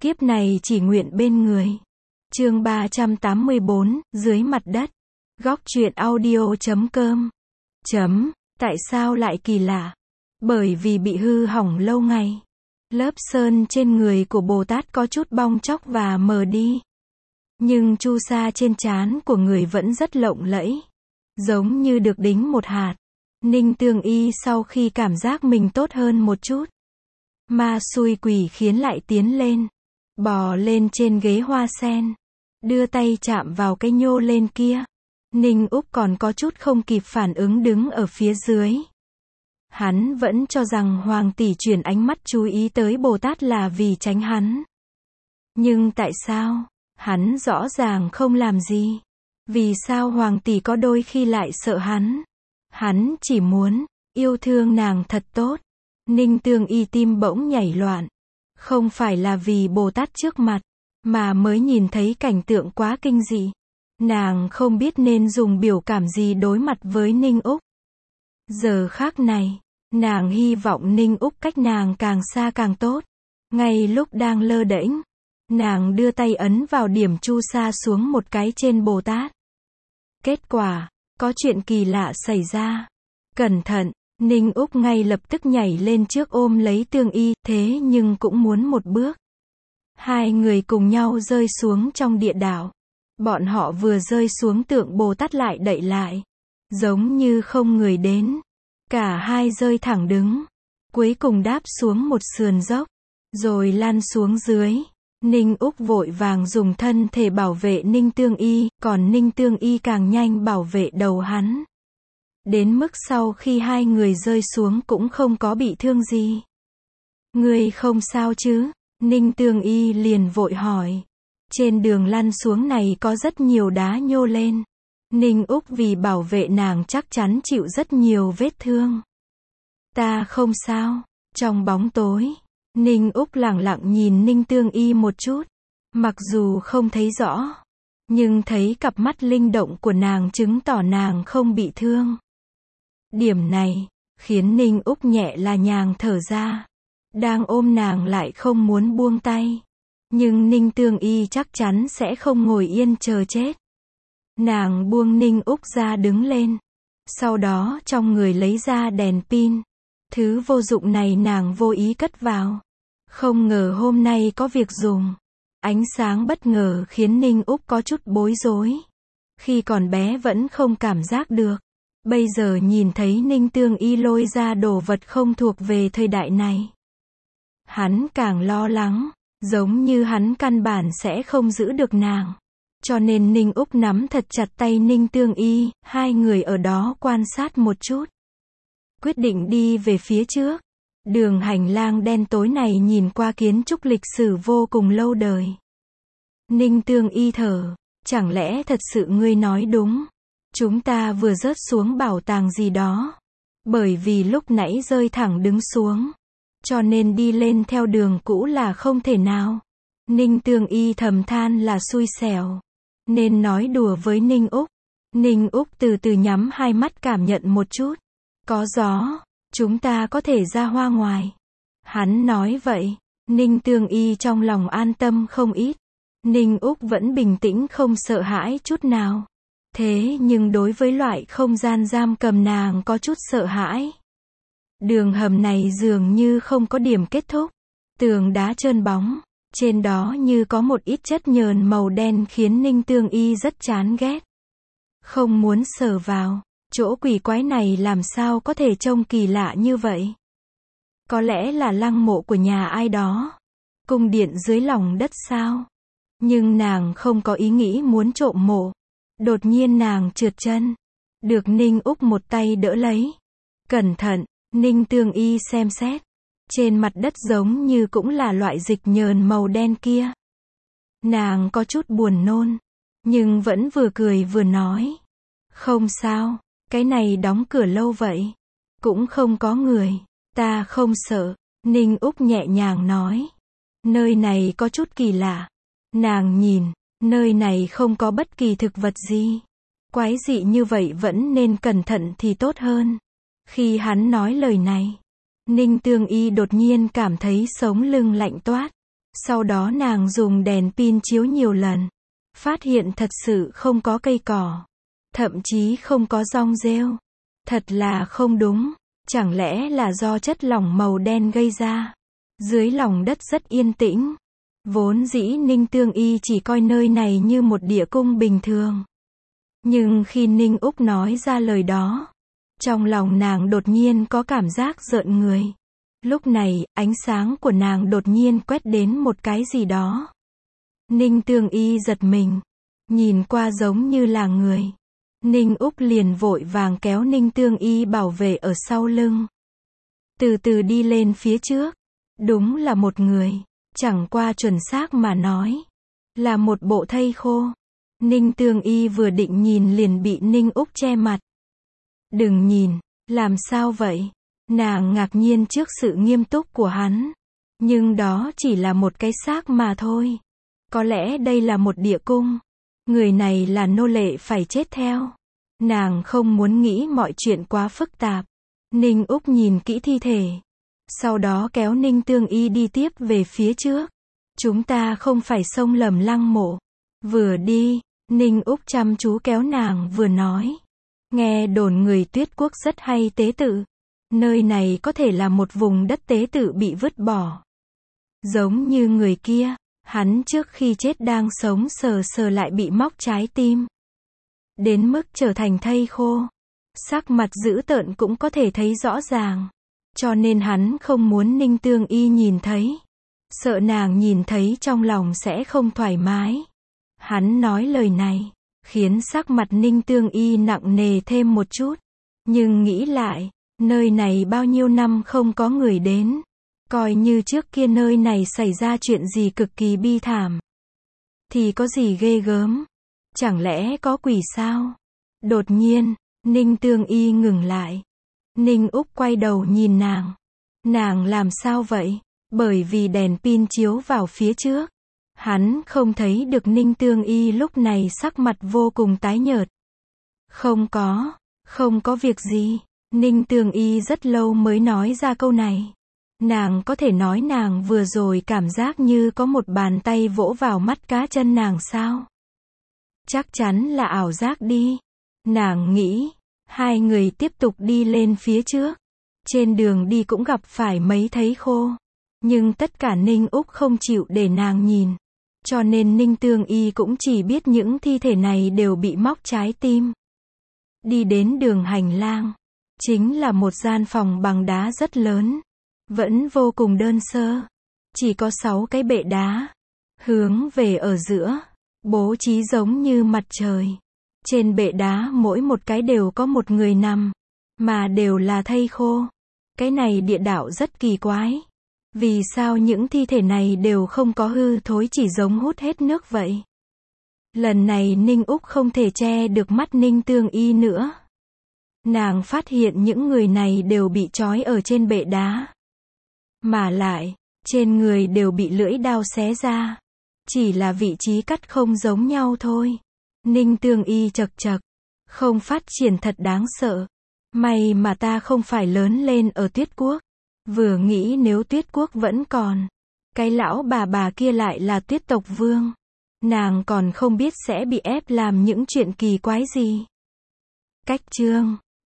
Kiếp này chỉ nguyện bên người. Chương 384, dưới mặt đất. Góc truyện audio.com. Tại sao lại kỳ lạ? Bởi vì bị hư hỏng lâu ngày. Lớp sơn trên người của Bồ Tát có chút bong tróc và mờ đi. Nhưng chu sa trên trán của người vẫn rất lộng lẫy. Giống như được đính một hạt. Ninh Tương Y sau khi cảm giác mình tốt hơn một chút. Ma xui quỷ khiến lại tiến lên. Bò lên trên ghế hoa sen. Đưa tay chạm vào cái nhô lên kia. Ninh Úc còn có chút không kịp phản ứng đứng ở phía dưới. Hắn vẫn cho rằng Hoàng tỷ chuyển ánh mắt chú ý tới Bồ Tát là vì tránh hắn. Nhưng tại sao? Hắn rõ ràng không làm gì. Vì sao Hoàng tỷ có đôi khi lại sợ hắn? Hắn chỉ muốn yêu thương nàng thật tốt. Ninh Tương Y tim bỗng nhảy loạn. Không phải là vì Bồ Tát trước mặt, mà mới nhìn thấy cảnh tượng quá kinh dị. Nàng không biết nên dùng biểu cảm gì đối mặt với Ninh Úc. Giờ khác này, nàng hy vọng Ninh Úc cách nàng càng xa càng tốt. Ngay lúc đang lơ đễnh, nàng đưa tay ấn vào điểm chu sa xuống một cái trên Bồ Tát. Kết quả, có chuyện kỳ lạ xảy ra. Cẩn thận, Ninh Úc ngay lập tức nhảy lên trước ôm lấy Tương Y, thế nhưng cũng muốn một bước. Hai người cùng nhau rơi xuống trong địa đạo. Bọn họ vừa rơi xuống tượng Bồ Tát lại đậy lại. Giống như không người đến. Cả hai rơi thẳng đứng. Cuối cùng đáp xuống một sườn dốc. Rồi lăn xuống dưới. Ninh Úc vội vàng dùng thân thể bảo vệ Ninh Tương Y, còn Ninh Tương Y càng nhanh bảo vệ đầu hắn. Đến mức sau khi hai người rơi xuống cũng không có bị thương gì. Ngươi không sao chứ? Ninh Tương Y liền vội hỏi. Trên đường lăn xuống này có rất nhiều đá nhô lên. Ninh Úc vì bảo vệ nàng chắc chắn chịu rất nhiều vết thương. Ta không sao. Trong bóng tối, Ninh Úc lẳng lặng nhìn Ninh Tương Y một chút. Mặc dù không thấy rõ, nhưng thấy cặp mắt linh động của nàng chứng tỏ nàng không bị thương. Điểm này khiến Ninh Úc nhẹ là nhàng thở ra. Đang ôm nàng lại không muốn buông tay. Nhưng Ninh Tương Y chắc chắn sẽ không ngồi yên chờ chết. Nàng buông Ninh Úc ra đứng lên. Sau đó trong người lấy ra đèn pin. Thứ vô dụng này nàng vô ý cất vào. Không ngờ hôm nay có việc dùng. Ánh sáng bất ngờ khiến Ninh Úc có chút bối rối. Khi còn bé vẫn không cảm giác được. Bây giờ nhìn thấy Ninh Tương Y lôi ra đồ vật không thuộc về thời đại này. Hắn càng lo lắng, giống như hắn căn bản sẽ không giữ được nàng. Cho nên Ninh Úc nắm thật chặt tay Ninh Tương Y, hai người ở đó quan sát một chút. Quyết định đi về phía trước. Đường hành lang đen tối này nhìn qua kiến trúc lịch sử vô cùng lâu đời. Ninh Tương Y thở, chẳng lẽ thật sự ngươi nói đúng? Chúng ta vừa rớt xuống bảo tàng gì đó. Bởi vì lúc nãy rơi thẳng đứng xuống. Cho nên đi lên theo đường cũ là không thể nào. Ninh Tương Y thầm than là xui xẻo. Nên nói đùa với Ninh Úc. Ninh Úc từ từ nhắm hai mắt cảm nhận một chút. Có gió, chúng ta có thể ra hoa ngoài. Hắn nói vậy. Ninh Tương Y trong lòng an tâm không ít. Ninh Úc vẫn bình tĩnh không sợ hãi chút nào. Thế nhưng đối với loại không gian giam cầm nàng có chút sợ hãi. Đường hầm này dường như không có điểm kết thúc. Tường đá trơn bóng. Trên đó như có một ít chất nhờn màu đen khiến Ninh Tương Y rất chán ghét. Không muốn sờ vào. Chỗ quỷ quái này làm sao có thể trông kỳ lạ như vậy? Có lẽ là lăng mộ của nhà ai đó. Cung điện dưới lòng đất sao? Nhưng nàng không có ý nghĩ muốn trộm mộ. Đột nhiên nàng trượt chân. Được Ninh Úc một tay đỡ lấy. Cẩn thận, Ninh Tương Y xem xét. Trên mặt đất giống như cũng là loại dịch nhờn màu đen kia. Nàng có chút buồn nôn. Nhưng vẫn vừa cười vừa nói. Không sao, cái này đóng cửa lâu vậy. Cũng không có người. Ta không sợ. Ninh Úc nhẹ nhàng nói. Nơi này có chút kỳ lạ. Nàng nhìn. Nơi này không có bất kỳ thực vật gì. Quái dị như vậy vẫn nên cẩn thận thì tốt hơn. Khi hắn nói lời này, Ninh Tương Y đột nhiên cảm thấy sống lưng lạnh toát. Sau đó nàng dùng đèn pin chiếu nhiều lần. Phát hiện thật sự không có cây cỏ. Thậm chí không có rong rêu. Thật là không đúng. Chẳng lẽ là do chất lỏng màu đen gây ra? Dưới lòng đất rất yên tĩnh. Vốn dĩ Ninh Tương Y chỉ coi nơi này như một địa cung bình thường. Nhưng khi Ninh Úc nói ra lời đó, trong lòng nàng đột nhiên có cảm giác rợn người. Lúc này, ánh sáng của nàng đột nhiên quét đến một cái gì đó. Ninh Tương Y giật mình. Nhìn qua giống như là người. Ninh Úc liền vội vàng kéo Ninh Tương Y bảo vệ ở sau lưng. Từ từ đi lên phía trước. Đúng là một người. Chẳng qua chuẩn xác mà nói. Là một bộ thây khô. Ninh Tương Y vừa định nhìn liền bị Ninh Úc che mặt. Đừng nhìn. Làm sao vậy? Nàng ngạc nhiên trước sự nghiêm túc của hắn. Nhưng đó chỉ là một cái xác mà thôi. Có lẽ đây là một địa cung. Người này là nô lệ phải chết theo. Nàng không muốn nghĩ mọi chuyện quá phức tạp. Ninh Úc nhìn kỹ thi thể. Sau đó kéo Ninh Tương Y đi tiếp về phía trước. Chúng ta không phải xông lầm lăng mộ. Vừa đi, Ninh Úc chăm chú kéo nàng vừa nói. Nghe đồn người Tuyết Quốc rất hay tế tự. Nơi này có thể là một vùng đất tế tự bị vứt bỏ. Giống như người kia, hắn trước khi chết đang sống sờ sờ lại bị móc trái tim. Đến mức trở thành thây khô. Sắc mặt dữ tợn cũng có thể thấy rõ ràng. Cho nên hắn không muốn Ninh Tương Y nhìn thấy. Sợ nàng nhìn thấy trong lòng sẽ không thoải mái. Hắn nói lời này, khiến sắc mặt Ninh Tương Y nặng nề thêm một chút. Nhưng nghĩ lại, nơi này bao nhiêu năm không có người đến. Coi như trước kia nơi này xảy ra chuyện gì cực kỳ bi thảm. Thì có gì ghê gớm? Chẳng lẽ có quỷ sao? Đột nhiên, Ninh Tương Y ngừng lại. Ninh Úc quay đầu nhìn nàng. Nàng làm sao vậy? Bởi vì đèn pin chiếu vào phía trước. Hắn không thấy được Ninh Tương Y lúc này sắc mặt vô cùng tái nhợt. Không có việc gì. Ninh Tương Y rất lâu mới nói ra câu này. Nàng có thể nói nàng vừa rồi cảm giác như có một bàn tay vỗ vào mắt cá chân nàng sao? Chắc chắn là ảo giác đi. Nàng nghĩ. Hai người tiếp tục đi lên phía trước. Trên đường đi cũng gặp phải mấy thây khô. Nhưng tất cả Ninh Úc không chịu để nàng nhìn. Cho nên Ninh Tương Y cũng chỉ biết những thi thể này đều bị móc trái tim. Đi đến đường hành lang. Chính là một gian phòng bằng đá rất lớn. Vẫn vô cùng đơn sơ. Chỉ có 6 cái bệ đá. Hướng về ở giữa. Bố trí giống như mặt trời. Trên bệ đá mỗi một cái đều có một người nằm. Mà đều là thây khô. Cái này địa đạo rất kỳ quái. Vì sao những thi thể này đều không có hư thối chỉ giống hút hết nước vậy? Lần này Ninh Úc không thể che được mắt Ninh Tương Y nữa. Nàng phát hiện những người này đều bị trói ở trên bệ đá. Mà lại, trên người đều bị lưỡi đao xé ra. Chỉ là vị trí cắt không giống nhau thôi. Ninh Tương Y chậc chậc. Không phát triển thật đáng sợ. May mà ta không phải lớn lên ở Tuyết Quốc. Vừa nghĩ nếu Tuyết Quốc vẫn còn. Cái lão bà kia lại là Tuyết tộc vương. Nàng còn không biết sẽ bị ép làm những chuyện kỳ quái gì. Cách chương